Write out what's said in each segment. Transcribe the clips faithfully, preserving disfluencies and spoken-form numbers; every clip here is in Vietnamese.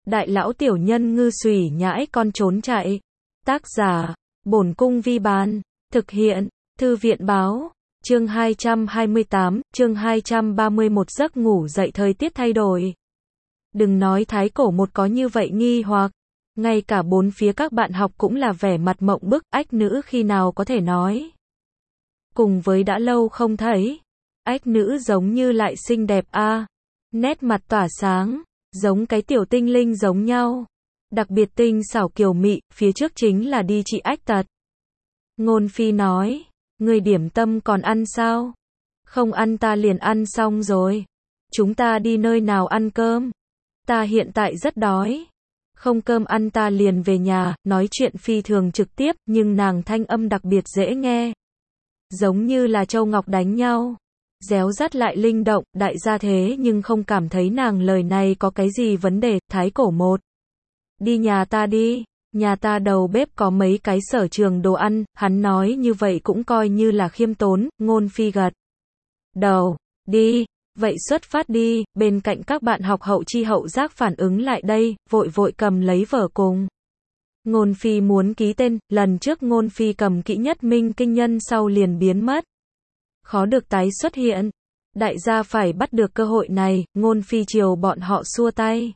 đại lão tiểu nhân ngư xùy nhãi con trốn chạy. Tác giả, Bổn Cung Vi Bán. Thực hiện, Thư viện Báo. Chương hai trăm hai mươi tám, chương hai trăm ba mươi mốt giấc ngủ dậy thời tiết thay đổi. Đừng nói Thái Cổ một có như vậy nghi hoặc, ngay cả bốn phía các bạn học cũng là vẻ mặt mộng bức, ách nữ khi nào có thể nói. Cùng với đã lâu không thấy, ách nữ giống như lại xinh đẹp a, nét mặt tỏa sáng, giống cái tiểu tinh linh giống nhau, đặc biệt tinh xảo kiều mị, phía trước chính là đi trị ách tật. Ngôn Phi nói, người điểm tâm còn ăn sao? Không ăn ta liền ăn xong rồi. Chúng ta đi nơi nào ăn cơm? Ta hiện tại rất đói. Không cơm ăn ta liền về nhà, nói chuyện phi thường trực tiếp, nhưng nàng thanh âm đặc biệt dễ nghe. Giống như là châu ngọc đánh nhau. Réo rắt lại linh động, đại gia thế nhưng không cảm thấy nàng lời này có cái gì vấn đề. Thái Cổ một. Đi nhà ta đi. Nhà ta đầu bếp có mấy cái sở trường đồ ăn, hắn nói như vậy cũng coi như là khiêm tốn. Ngôn Phi gật đầu, đi, vậy xuất phát đi. Bên cạnh các bạn học hậu chi hậu giác phản ứng lại đây, vội vội cầm lấy vở cùng. Ngôn Phi muốn ký tên, lần trước Ngôn Phi cầm kỹ nhất minh kinh nhân sau liền biến mất. Khó được tái xuất hiện. Đại gia phải bắt được cơ hội này. Ngôn Phi chiều bọn họ xua tay.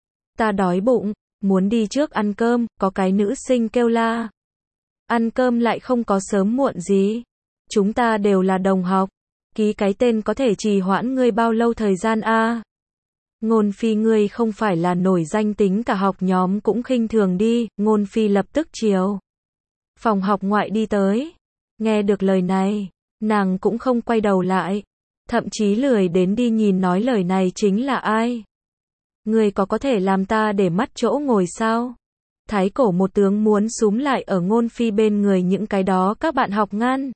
Ta đói bụng. Muốn đi trước ăn cơm, có cái nữ sinh kêu la. Ăn cơm lại không có sớm muộn gì. Chúng ta đều là đồng học. Ký cái tên có thể trì hoãn ngươi bao lâu thời gian a? À? Ngôn Phi ngươi không phải là nổi danh tính cả học nhóm cũng khinh thường đi. Ngôn Phi lập tức chiều phòng học ngoại đi tới. Nghe được lời này, nàng cũng không quay đầu lại. Thậm chí lười đến đi nhìn nói lời này chính là ai. Người có có thể làm ta để mắt chỗ ngồi sao? Thái Cổ một tướng muốn súm lại ở Ngôn Phi bên người những cái đó các bạn học ngăn.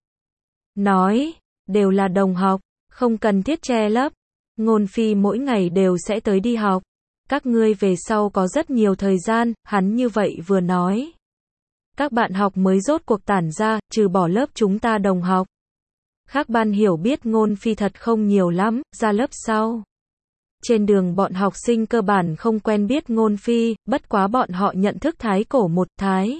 Nói, đều là đồng học, không cần thiết che lấp. Ngôn Phi mỗi ngày đều sẽ tới đi học. Các ngươi về sau có rất nhiều thời gian, hắn như vậy vừa nói. Các bạn học mới rốt cuộc tản ra, trừ bỏ lớp chúng ta đồng học. Khác ban hiểu biết Ngôn Phi thật không nhiều lắm, ra lớp sau. Trên đường bọn học sinh cơ bản không quen biết Ngôn Phi, bất quá bọn họ nhận thức Thái Cổ một. Thái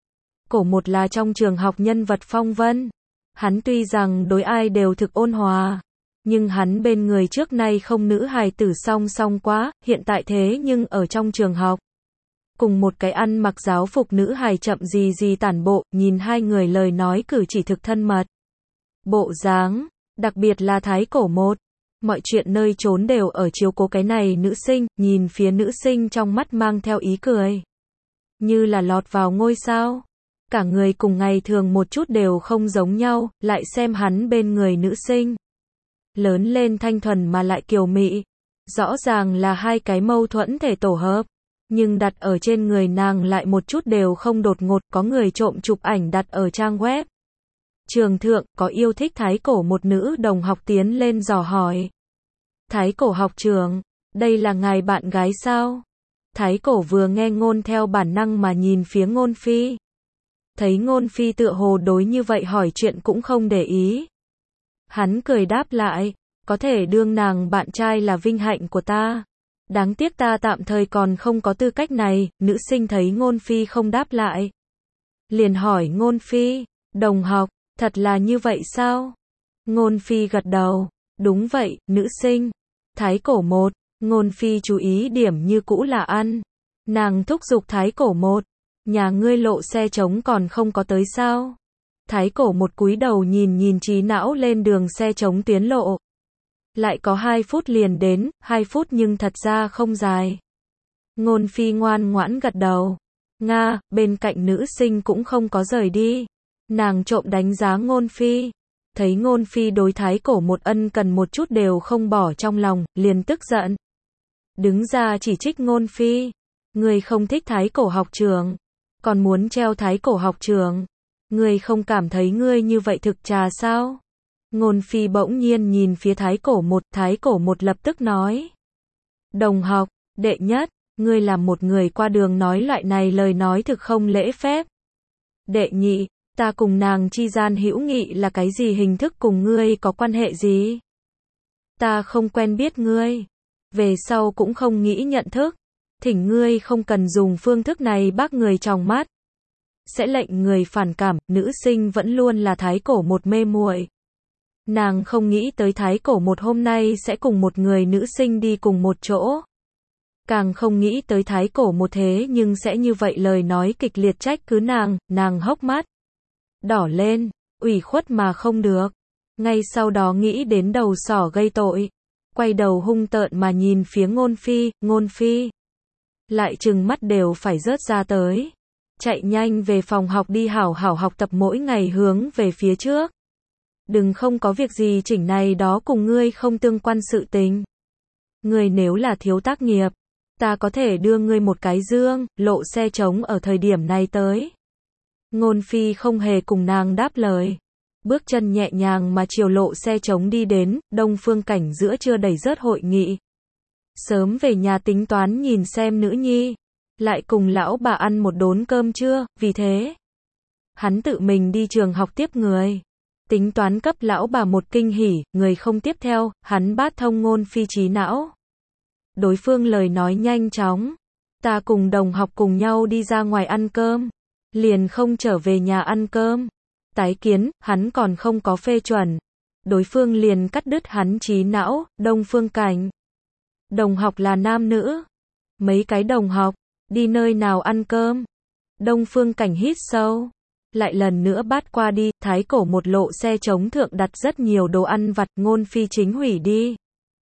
Cổ một là trong trường học nhân vật phong vân. Hắn tuy rằng đối ai đều thực ôn hòa, nhưng hắn bên người trước nay không nữ hài tử song song quá, hiện tại thế nhưng ở trong trường học. Cùng một cái ăn mặc giáo phục nữ hài chậm gì gì tản bộ, nhìn hai người lời nói cử chỉ thực thân mật. Bộ dáng, đặc biệt là Thái Cổ một. Mọi chuyện nơi trốn đều ở chiếu cố cái này nữ sinh, nhìn phía nữ sinh trong mắt mang theo ý cười. Như là lọt vào ngôi sao. Cả người cùng ngày thường một chút đều không giống nhau, lại xem hắn bên người nữ sinh. Lớn lên thanh thuần mà lại kiều mị. Rõ ràng là hai cái mâu thuẫn thể tổ hợp. Nhưng đặt ở trên người nàng lại một chút đều không đột ngột, có người trộm chụp ảnh đặt ở trang web. Trường thượng, có yêu thích Thái Cổ một nữ đồng học tiến lên dò hỏi. Thái Cổ học trưởng, đây là ngài bạn gái sao? Thái Cổ vừa nghe ngôn theo bản năng mà nhìn phía Ngôn Phi. Thấy Ngôn Phi tựa hồ đối như vậy hỏi chuyện cũng không để ý. Hắn cười đáp lại, có thể đương nàng bạn trai là vinh hạnh của ta. Đáng tiếc ta tạm thời còn không có tư cách này. Nữ sinh thấy Ngôn Phi không đáp lại, liền hỏi Ngôn Phi, đồng học, thật là như vậy sao? Ngôn Phi gật đầu, đúng vậy, nữ sinh. Thái Cổ một, Ngôn Phi chú ý điểm như cũ là ăn. Nàng thúc giục Thái Cổ một, nhà ngươi lộ xe trống còn không có tới sao? Thái Cổ một cúi đầu nhìn nhìn trí não lên đường xe trống tiến lộ. Lại có hai phút liền đến, hai phút nhưng thật ra không dài. Ngôn Phi ngoan ngoãn gật đầu. Nga, bên cạnh nữ sinh cũng không có rời đi. Nàng trộm đánh giá Ngôn Phi. Thấy Ngôn Phi đối Thái Cổ một ân cần một chút đều không bỏ trong lòng, liền tức giận. Đứng ra chỉ trích Ngôn Phi. Người không thích Thái Cổ học trưởng, còn muốn treo Thái Cổ học trưởng. Người không cảm thấy ngươi như vậy thực trà sao? Ngôn Phi bỗng nhiên nhìn phía Thái Cổ một, Thái Cổ một lập tức nói. Đồng học, đệ nhất, ngươi là một người qua đường nói loại này lời nói thực không lễ phép. Đệ nhị, ta cùng nàng chi gian hữu nghị là cái gì hình thức cùng ngươi có quan hệ gì? Ta không quen biết ngươi. Về sau cũng không nghĩ nhận thức. thỉnh ngươi không cần dùng phương thức này bác người trong mắt. Sẽ lệnh người phản cảm, nữ sinh vẫn luôn là thái cổ một mê muội. Nàng không nghĩ tới thái cổ một hôm nay sẽ cùng một người nữ sinh đi cùng một chỗ. Càng không nghĩ tới thái cổ một thế nhưng sẽ như vậy lời nói kịch liệt trách cứ nàng, nàng hốc mắt đỏ lên, ủy khuất mà không được. Ngay sau đó nghĩ đến đầu sỏ gây tội, quay đầu hung tợn mà nhìn phía Ngôn Phi, Ngôn Phi lại trừng mắt đều phải rớt ra tới. Chạy nhanh về phòng học đi hảo hảo học tập mỗi ngày hướng về phía trước. Đừng không có việc gì chỉnh này đó cùng ngươi không tương quan sự tình. Ngươi nếu là thiếu tác nghiệp, ta có thể đưa ngươi một cái dương, lộ xe trống ở thời điểm này tới. Ngôn Phi không hề cùng nàng đáp lời. Bước chân nhẹ nhàng mà chiều lộ xe trống đi đến, Đông Phương Cảnh giữa trưa đẩy rớt hội nghị. Sớm về nhà tính toán nhìn xem nữ nhi. Lại cùng lão bà ăn một đốn cơm trưa, vì thế hắn tự mình đi trường học tiếp người. Tính toán cấp lão bà một kinh hỉ, người không tiếp theo, hắn bát thông Ngôn Phi trí não. Đối phương lời nói nhanh chóng. Ta cùng đồng học cùng nhau đi ra ngoài ăn cơm. Liền không trở về nhà ăn cơm. Tái kiến, hắn còn không có phê chuẩn. Đối phương liền cắt đứt hắn trí não, Đông Phương Cảnh. Đồng học là nam nữ. Mấy cái đồng học, đi nơi nào ăn cơm. Đông Phương Cảnh hít sâu. Lại lần nữa bắt qua đi, thái cổ một lộ xe trống thượng đặt rất nhiều đồ ăn vặt, Ngôn Phi chính hủy đi.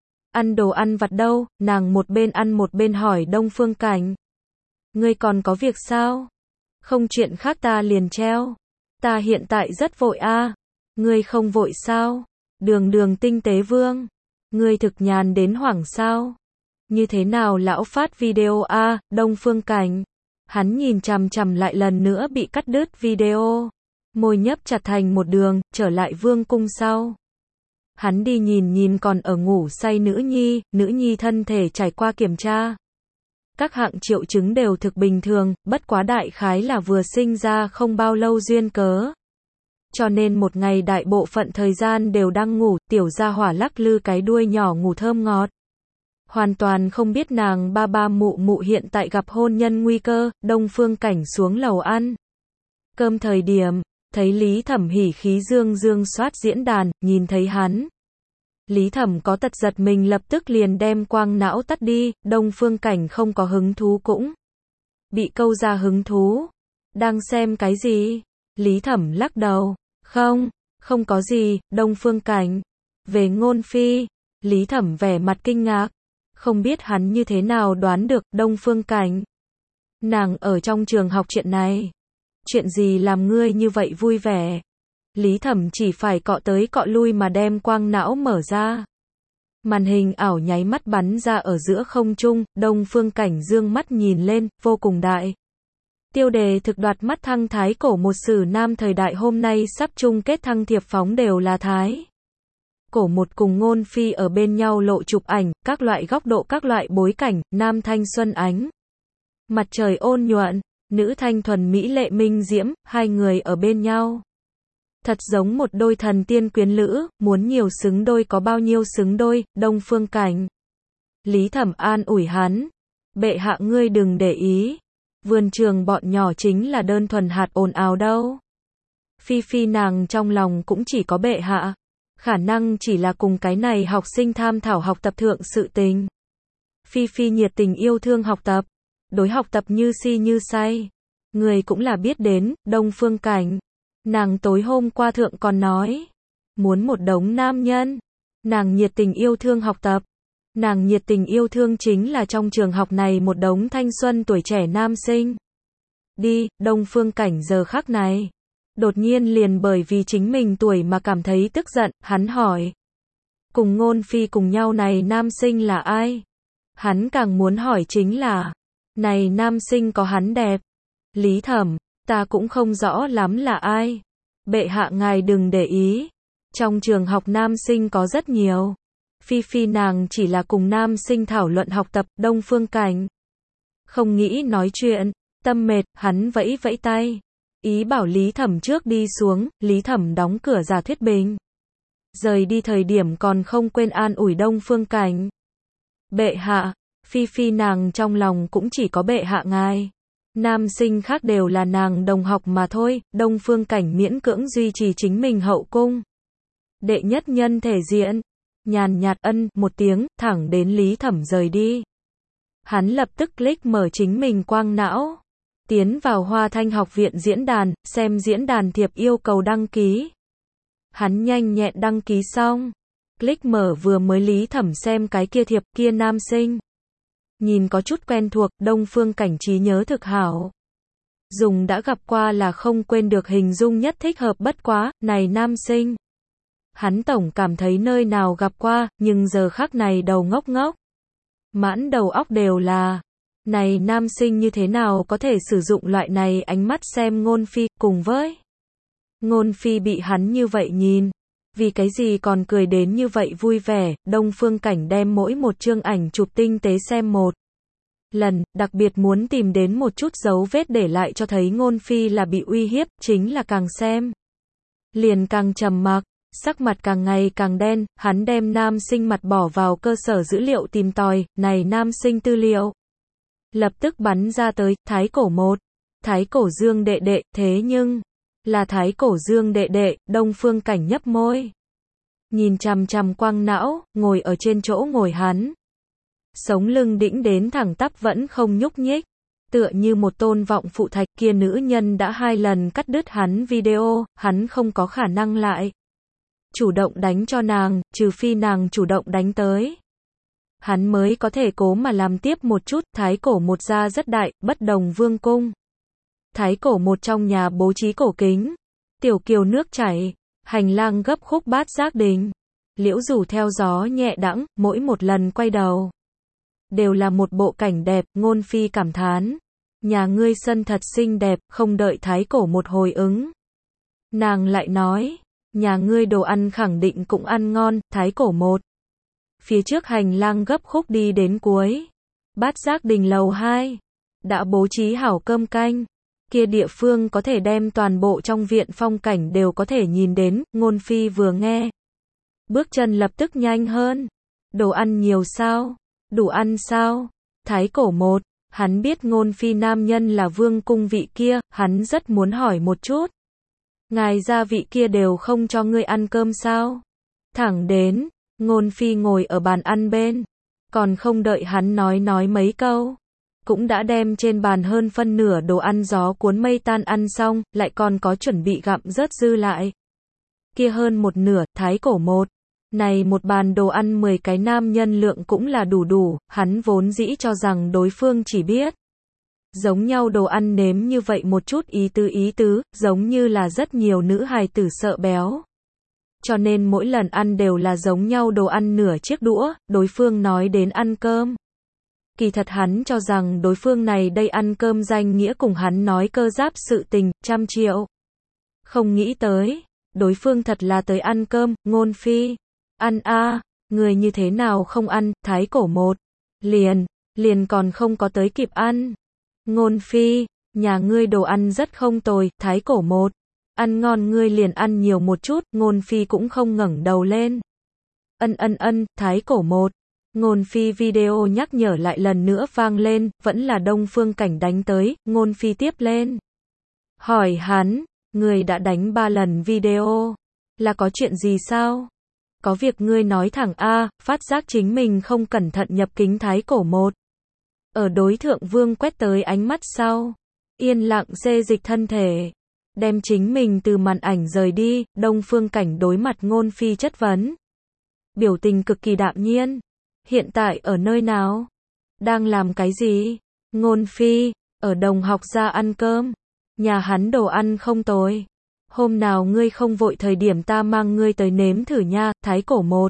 Ăn đồ ăn vặt đâu, nàng một bên ăn một bên hỏi Đông Phương Cảnh. Ngươi còn có việc sao? Không chuyện khác ta liền treo. Ta hiện tại rất vội a. À. Ngươi không vội sao? Đường đường tinh tế vương. Ngươi thực nhàn đến hoảng sao? Như thế nào lão phát video a, à, Đông Phương Cảnh. Hắn nhìn chằm chằm lại lần nữa bị cắt đứt video. Môi nhấp chặt thành một đường, trở lại vương cung sau. Hắn đi nhìn nhìn còn ở ngủ say nữ nhi, nữ nhi thân thể trải qua kiểm tra. Các hạng triệu chứng đều thực bình thường, bất quá đại khái là vừa sinh ra không bao lâu duyên cớ. Cho nên một ngày đại bộ phận thời gian đều đang ngủ, tiểu gia hỏa lắc lư cái đuôi nhỏ ngủ thơm ngọt. Hoàn toàn không biết nàng ba ba mụ mụ hiện tại gặp hôn nhân nguy cơ, Đông Phương Cảnh xuống lầu ăn cơm thời điểm, thấy Lý Thẩm hỉ khí dương dương soát diễn đàn, nhìn thấy hắn. Lý Thẩm có tật giật mình lập tức liền đem quang não tắt đi, Đông Phương Cảnh không có hứng thú cũng bị câu ra hứng thú. Đang xem cái gì? Lý Thẩm lắc đầu, không, không có gì, Đông Phương Cảnh. Về Ngôn Phi, Lý Thẩm vẻ mặt kinh ngạc, không biết hắn như thế nào đoán được, Đông Phương Cảnh. Nàng ở trong trường học chuyện này. Chuyện gì làm ngươi như vậy vui vẻ? Lý Thẩm chỉ phải cọ tới cọ lui mà đem quang não mở ra. Màn hình ảo nháy mắt bắn ra ở giữa không trung, Đông Phương Cảnh dương mắt nhìn lên, vô cùng đại. Tiêu đề thực đoạt mắt thăng thái cổ một sử nam thời đại hôm nay sắp chung kết thăng thiệp phóng đều là thái. Cổ một cùng Ngôn Phi ở bên nhau lộ chụp ảnh, các loại góc độ các loại bối cảnh, nam thanh xuân ánh. Mặt trời ôn nhuận, nữ thanh thuần mỹ lệ minh diễm, hai người ở bên nhau. Thật giống một đôi thần tiên quyến lữ, muốn nhiều xứng đôi có bao nhiêu xứng đôi, Đông Phương Cảnh. Lý Thẩm an ủi hắn. Bệ hạ ngươi đừng để ý. Vườn trường bọn nhỏ chính là đơn thuần hạt ồn ào đâu. Phi Phi nàng trong lòng cũng chỉ có bệ hạ. Khả năng chỉ là cùng cái này học sinh tham thảo học tập thượng sự tình. Phi Phi nhiệt tình yêu thương học tập. Đối học tập như si như say. Người cũng là biết đến, Đông Phương Cảnh. Nàng tối hôm qua thượng còn nói. Muốn một đống nam nhân. Nàng nhiệt tình yêu thương học tập. Nàng nhiệt tình yêu thương chính là trong trường học này một đống thanh xuân tuổi trẻ nam sinh. Đi, Đông Phương Cảnh giờ khắc này. Đột nhiên liền bởi vì chính mình tuổi mà cảm thấy tức giận, hắn hỏi. Cùng Ngôn Phi cùng nhau này nam sinh là ai? Hắn càng muốn hỏi chính là. Này nam sinh có hắn đẹp. Lý Thẩm, ta cũng không rõ lắm là ai. Bệ hạ ngài đừng để ý. Trong trường học nam sinh có rất nhiều. Phi Phi nàng chỉ là cùng nam sinh thảo luận học tập, Đông Phương Cảnh. Không nghĩ nói chuyện, tâm mệt, hắn vẫy vẫy tay. Ý bảo Lý Thẩm trước đi xuống, Lý Thẩm đóng cửa giả thuyết bình. Rời đi thời điểm còn không quên an ủi Đông Phương Cảnh. Bệ hạ, Phi Phi nàng trong lòng cũng chỉ có bệ hạ ngài. Nam sinh khác đều là nàng đồng học mà thôi, Đông Phương Cảnh miễn cưỡng duy trì chính mình hậu cung. Đệ nhất nhân thể diện, nhàn nhạt ân một tiếng, thẳng đến Lý Thẩm rời đi. Hắn lập tức click mở chính mình quang não, tiến vào Hoa Thanh học viện diễn đàn, xem diễn đàn thiệp yêu cầu đăng ký. Hắn nhanh nhẹn đăng ký xong, click mở vừa mới Lý Thẩm xem cái kia thiệp, kia nam sinh. Nhìn có chút quen thuộc, Đông Phương Cảnh trí nhớ thực hảo. Dùng đã gặp qua là không quên được, hình dung nhất thích hợp bất quá, này nam sinh. Hắn tổng cảm thấy nơi nào gặp qua, nhưng giờ khắc này đầu ngốc ngốc. Mãn đầu óc đều là, này nam sinh như thế nào có thể sử dụng loại này ánh mắt xem Ngôn Phi, cùng với Ngôn Phi bị hắn như vậy nhìn. Vì cái gì còn cười đến như vậy vui vẻ, Đông Phương Cảnh đem mỗi một chương ảnh chụp tinh tế xem một lần, đặc biệt muốn tìm đến một chút dấu vết để lại cho thấy Ngôn Phi là bị uy hiếp, chính là càng xem liền càng trầm mặc, sắc mặt càng ngày càng đen, hắn đem nam sinh mặt bỏ vào cơ sở dữ liệu tìm tòi, này nam sinh tư liệu. Lập tức bắn ra tới, Thái Cổ một, Thái Cổ Dương đệ đệ, thế nhưng, là Thái Cổ Dương đệ đệ, Đông Phương Cảnh nhấp môi. Nhìn chằm chằm quang não, ngồi ở trên chỗ ngồi hắn. Sống lưng đĩnh đến thẳng tắp vẫn không nhúc nhích. Tựa như một tôn vọng phụ thạch, kia nữ nhân đã hai lần cắt đứt hắn video, hắn không có khả năng lại chủ động đánh cho nàng, trừ phi nàng chủ động đánh tới. Hắn mới có thể cố mà làm tiếp một chút. Thái Cổ một gia rất đại, bất đồng vương cung. Thái Cổ một trong nhà bố trí cổ kính, tiểu kiều nước chảy, hành lang gấp khúc bát giác đình, liễu rủ theo gió nhẹ đãng, mỗi một lần quay đầu đều là một bộ cảnh đẹp. Ngôn Phi cảm thán, nhà ngươi sân thật xinh đẹp. Không đợi Thái Cổ một hồi ứng, nàng lại nói, nhà ngươi đồ ăn khẳng định cũng ăn ngon. Thái Cổ một, phía trước hành lang gấp khúc đi đến cuối bát giác đình lầu hai, đã bố trí hảo cơm canh. Kia địa phương có thể đem toàn bộ trong viện phong cảnh đều có thể nhìn đến. Ngôn Phi vừa nghe, bước chân lập tức nhanh hơn. Đồ ăn nhiều sao? Đủ ăn sao? Thái Cổ một, hắn biết Ngôn Phi nam nhân là vương cung vị kia, hắn rất muốn hỏi một chút. Ngài gia vị kia đều không cho ngươi ăn cơm sao? Thẳng đến, Ngôn Phi ngồi ở bàn ăn bên, còn không đợi hắn nói nói mấy câu, cũng đã đem trên bàn hơn phân nửa đồ ăn gió cuốn mây tan ăn xong, lại còn có chuẩn bị gặm rớt dư lại. Kia hơn một nửa, Thái Cổ một, này một bàn đồ ăn mười cái nam nhân lượng cũng là đủ đủ, hắn vốn dĩ cho rằng đối phương chỉ biết giống nhau đồ ăn nếm như vậy một chút ý tứ ý tứ, giống như là rất nhiều nữ hài tử sợ béo. Cho nên mỗi lần ăn đều là giống nhau đồ ăn nửa chiếc đũa, đối phương nói đến ăn cơm. Kỳ thật hắn cho rằng đối phương này đây ăn cơm danh nghĩa cùng hắn nói cơ giáp sự tình, trăm triệu. Không nghĩ tới, đối phương thật là tới ăn cơm. Ngôn Phi, ăn a, người như thế nào không ăn? Thái Cổ một, liền, liền còn không có tới kịp ăn. Ngôn Phi, nhà ngươi đồ ăn rất không tồi. Thái Cổ một, ăn ngon ngươi liền ăn nhiều một chút. Ngôn Phi cũng không ngẩng đầu lên. Ân ân ân, Thái Cổ một. Ngôn Phi video nhắc nhở lại lần nữa vang lên, vẫn là Đông Phương Cảnh đánh tới. Ngôn Phi tiếp lên, hỏi hắn, người đã đánh ba lần video, là có chuyện gì sao? Có việc ngươi nói thẳng a. Phát giác chính mình không cẩn thận nhập kính. Thái Cổ một, ở đối thượng vương quét tới ánh mắt sau, yên lặng xê dịch thân thể, đem chính mình từ màn ảnh rời đi. Đông Phương Cảnh đối mặt Ngôn Phi chất vấn, biểu tình cực kỳ đạm nhiên. Hiện tại ở nơi nào? Đang làm cái gì? Ngôn Phi, ở đồng học gia ăn cơm. Nhà hắn đồ ăn không tồi. Hôm nào ngươi không vội thời điểm ta mang ngươi tới nếm thử nha. Thái Cổ một,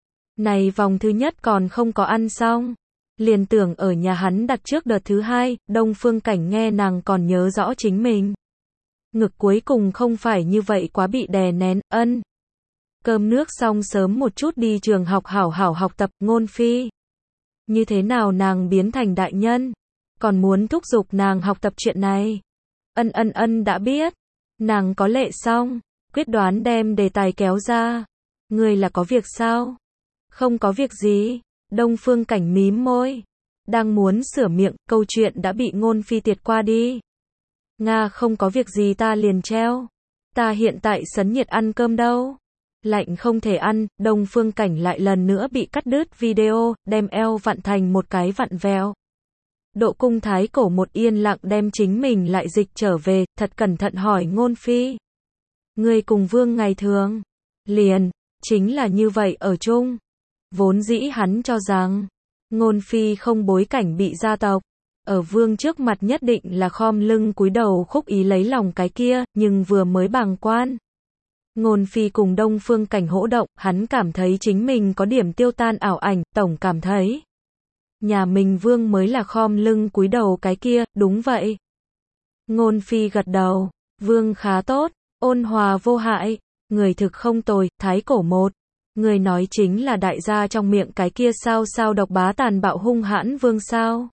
này vòng thứ nhất còn không có ăn xong, liền tưởng ở nhà hắn đặt trước đợt thứ hai. Đông Phương Cảnh nghe nàng còn nhớ rõ chính mình ngực cuối cùng không phải như vậy quá bị đè nén. Ân, cơm nước xong sớm một chút đi trường học hảo hảo học tập. Ngôn Phi, như thế nào nàng biến thành đại nhân, còn muốn thúc giục nàng học tập chuyện này? Ân ân ân đã biết. Nàng có lệ xong, quyết đoán đem đề tài kéo ra. Ngươi là có việc sao? Không có việc gì. Đông Phương Cảnh mím môi, Đang muốn sửa miệng, câu chuyện đã bị Ngôn Phi tiệt qua đi. Nga không có việc gì ta liền treo. Ta hiện tại sấn nhiệt ăn cơm đâu. Lạnh không thể ăn, Đông Phương Cảnh lại lần nữa bị cắt đứt video, đem eo vặn thành một cái vặn vẹo. Độ Cung Thái Cổ một yên lặng đem chính mình lại dịch trở về, thật cẩn thận hỏi Ngôn Phi. Người cùng Vương ngày thường, liền, chính là như vậy ở chung. Vốn dĩ hắn cho rằng, Ngôn Phi không bối cảnh bị gia tộc. Ở Vương trước mặt nhất định là khom lưng cúi đầu khúc ý lấy lòng cái kia, nhưng vừa mới bàng quan. Ngôn Phi cùng Đông Phương Cảnh hỗ động, hắn cảm thấy chính mình có điểm tiêu tan ảo ảnh, tổng cảm thấy. Nhà mình Vương mới là khom lưng cúi đầu cái kia, đúng vậy. Ngôn Phi gật đầu, Vương khá tốt, ôn hòa vô hại, người thực không tồi, Thái Cổ một. Người nói chính là đại gia trong miệng cái kia sao sao độc bá tàn bạo hung hãn Vương sao.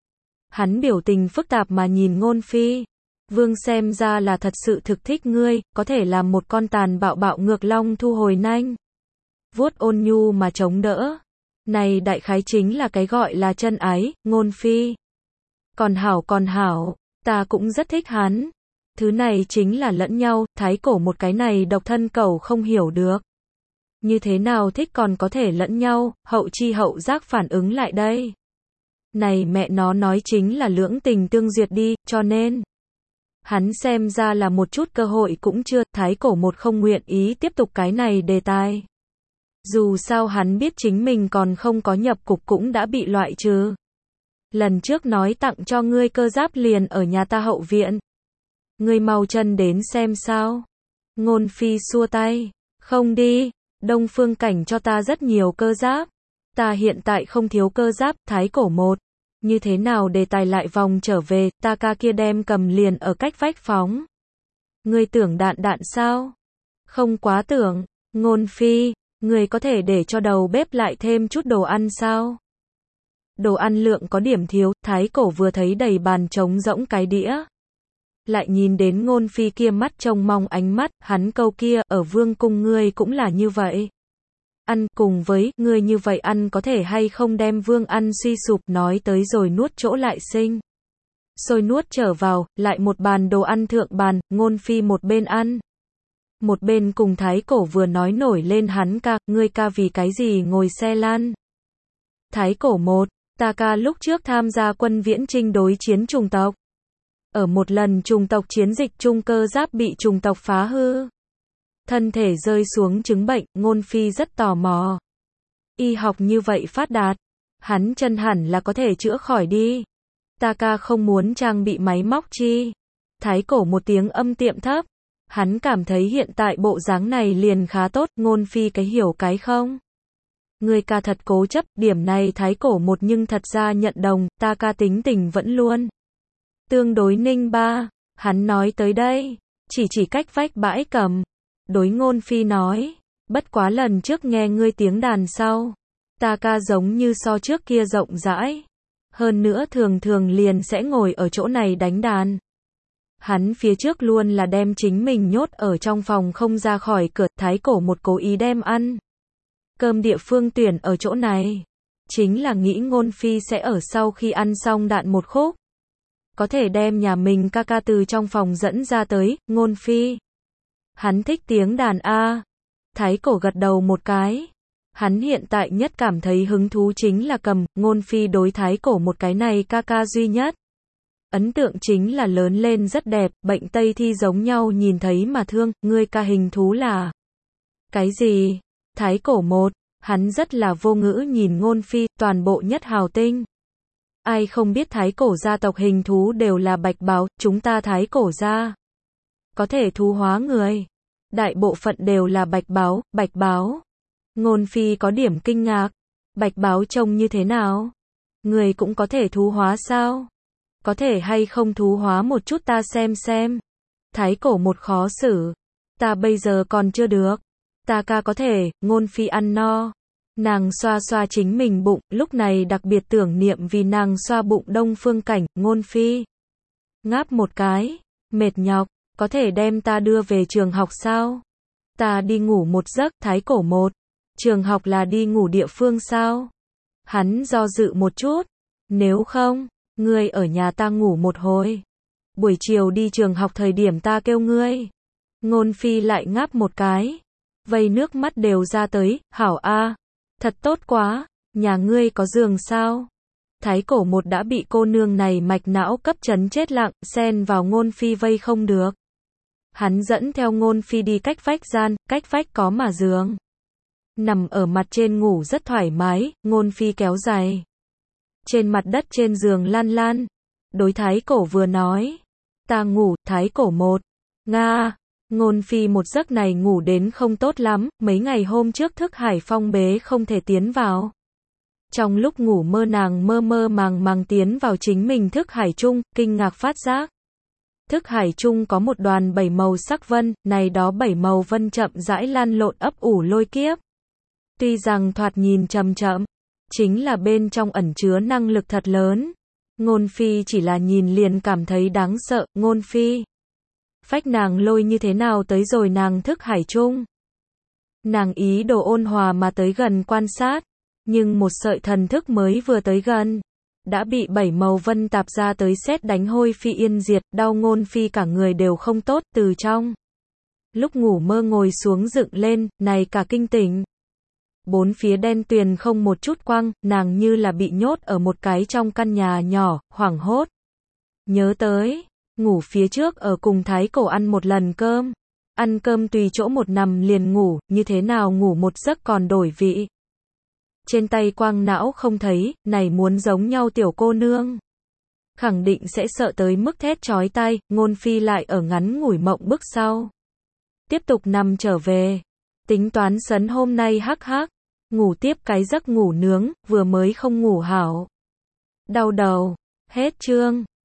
Hắn biểu tình phức tạp mà nhìn Ngôn Phi. Vương xem ra là thật sự thực thích ngươi, có thể làm một con tàn bạo bạo ngược long thu hồi nanh. Vuốt ôn nhu mà chống đỡ. Này đại khái chính là cái gọi là chân ái, Ngôn Phi. Còn hảo còn hảo, ta cũng rất thích hắn. Thứ này chính là lẫn nhau, Thái Cổ một cái này độc thân cẩu không hiểu được. Như thế nào thích còn có thể lẫn nhau, hậu chi hậu giác phản ứng lại đây. Này mẹ nó nói chính là lưỡng tình tương duyệt đi, cho nên. Hắn xem ra là một chút cơ hội cũng chưa, Thái Cổ một không nguyện ý tiếp tục cái này đề tài. Dù sao hắn biết chính mình còn không có nhập cục cũng đã bị loại trừ. Lần trước nói tặng cho ngươi cơ giáp liền ở nhà ta hậu viện. Ngươi mau chân đến xem sao. Ngôn Phi xua tay. Không đi, Đông Phương Cảnh cho ta rất nhiều cơ giáp. Ta hiện tại không thiếu cơ giáp, Thái Cổ một. Như thế nào đề tài lại vòng trở về, ta ca kia đem cầm liền ở cách vách phóng. Ngươi tưởng đạn đạn sao? Không quá tưởng, Ngôn Phi, ngươi có thể để cho đầu bếp lại thêm chút đồ ăn sao? Đồ ăn lượng có điểm thiếu, Thái Cổ vừa thấy đầy bàn trống rỗng cái đĩa. Lại nhìn đến Ngôn Phi kia mắt trông mong ánh mắt, hắn câu kia, ở Vương cung ngươi cũng là như vậy. Ăn cùng với, ngươi như vậy ăn có thể hay không đem Vương ăn suy sụp, nói tới rồi nuốt chỗ lại sinh. Xôi nuốt trở vào, lại một bàn đồ ăn thượng bàn, Ngôn Phi một bên ăn. Một bên cùng Thái Cổ vừa nói nổi lên hắn ca, ngươi ca vì cái gì ngồi xe lan. Thái Cổ một, ta ca lúc trước tham gia quân viễn chinh đối chiến chủng tộc. Ở một lần chủng tộc chiến dịch chung cơ giáp bị chủng tộc phá hư. Thân thể rơi xuống chứng bệnh, Ngôn Phi rất tò mò. Y học như vậy phát đạt, hắn chân hẳn là có thể chữa khỏi đi. Ta ca không muốn trang bị máy móc chi. Thái Cổ một tiếng âm tiệm thấp. Hắn cảm thấy hiện tại bộ dáng này liền khá tốt, Ngôn Phi cái hiểu cái không. Người ca thật cố chấp, điểm này Thái Cổ một nhưng thật ra nhận đồng, ta ca tính tình vẫn luôn. Tương đối ninh ba, hắn nói tới đây, chỉ chỉ cách vách bãi cầm. Đối Ngôn Phi nói, bất quá lần trước nghe ngươi tiếng đàn sau. Ta ca giống như so trước kia rộng rãi. Hơn nữa thường thường liền sẽ ngồi ở chỗ này đánh đàn. Hắn phía trước luôn là đem chính mình nhốt ở trong phòng không ra khỏi cửa, Thái Cổ một cố ý đem ăn. Cơm địa phương tuyển ở chỗ này. Chính là nghĩ Ngôn Phi sẽ ở sau khi ăn xong đạn một khúc. Có thể đem nhà mình ca ca từ trong phòng dẫn ra tới, Ngôn Phi. Hắn thích tiếng đàn A. Thái Cổ gật đầu một cái. Hắn hiện tại nhất cảm thấy hứng thú chính là cầm, Ngôn Phi đối Thái Cổ một cái này ca ca duy nhất. Ấn tượng chính là lớn lên rất đẹp, bệnh Tây thi giống nhau nhìn thấy mà thương, ngươi ca hình thú là. Cái gì? Thái Cổ một, hắn rất là vô ngữ nhìn Ngôn Phi, toàn bộ nhất hào tinh. Ai không biết Thái Cổ gia tộc hình thú đều là bạch báo, chúng ta Thái Cổ gia. Có thể thú hóa người. Đại bộ phận đều là bạch báo, bạch báo. Ngôn Phi có điểm kinh ngạc. Bạch báo trông như thế nào? Người cũng có thể thú hóa sao? Có thể hay không thú hóa một chút ta xem xem. Thái Cổ một khó xử. Ta bây giờ còn chưa được. Ta ca có thể, Ngôn Phi ăn no. Nàng xoa xoa chính mình bụng, lúc này đặc biệt tưởng niệm vì nàng xoa bụng Đông Phương Cảnh, Ngôn Phi. Ngáp một cái, mệt nhọc, có thể đem ta đưa về trường học sao? Ta đi ngủ một giấc, Thái Cổ một. Trường học là đi ngủ địa phương sao? Hắn do dự một chút. Nếu không, ngươi ở nhà ta ngủ một hồi. Buổi chiều đi trường học thời điểm ta kêu ngươi. Ngôn Phi lại ngáp một cái. Vây nước mắt đều ra tới, hảo a, thật tốt quá, nhà ngươi có giường sao? Thái cổ một đã bị cô nương này mạch não cấp chấn chết lặng, xen vào Ngôn Phi vây không được. Hắn dẫn theo Ngôn Phi đi cách vách gian, cách vách có mà giường. Nằm ở mặt trên ngủ rất thoải mái, Ngôn Phi kéo dài. Trên mặt đất trên giường lan lan. Đối Thái cổ vừa nói. Ta ngủ, Thái cổ một. Nga. Ngôn Phi một giấc này ngủ đến không tốt lắm, mấy ngày hôm trước thức hải phong bế không thể tiến vào. Trong lúc ngủ mơ nàng mơ mơ màng màng tiến vào chính mình thức hải chung, kinh ngạc phát giác. Thức hải chung có một đoàn bảy màu sắc vân, này đó bảy màu vân chậm rãi lan lộn ấp ủ lôi kiếp. Tuy rằng thoạt nhìn chậm chậm, chính là bên trong ẩn chứa năng lực thật lớn. Ngôn Phi chỉ là nhìn liền cảm thấy đáng sợ, Ngôn Phi. Phách nàng lôi như thế nào tới rồi nàng thức hải chung. Nàng ý đồ ôn hòa mà tới gần quan sát, nhưng một sợi thần thức mới vừa tới gần, đã bị bảy màu vân tạp ra tới sét đánh hôi phi yên diệt, đau Ngôn Phi cả người đều không tốt, từ trong. Lúc ngủ mơ ngồi xuống dựng lên, này cả kinh tỉnh. Bốn phía đen tuyền không một chút quang, nàng như là bị nhốt ở một cái trong căn nhà nhỏ, hoảng hốt. Nhớ tới, ngủ phía trước ở cùng Thái cổ ăn một lần cơm. Ăn cơm tùy chỗ một nằm liền ngủ, như thế nào ngủ một giấc còn đổi vị. Trên tay quang não không thấy, này muốn giống nhau tiểu cô nương. Khẳng định sẽ sợ tới mức thét chói tai, Ngôn Phi lại ở ngắn ngủi mộng bức sau. Tiếp tục nằm trở về. Tính toán sấn hôm nay hắc hắc. Ngủ tiếp cái giấc ngủ nướng, vừa mới không ngủ hảo. Đau đầu. Hết chương.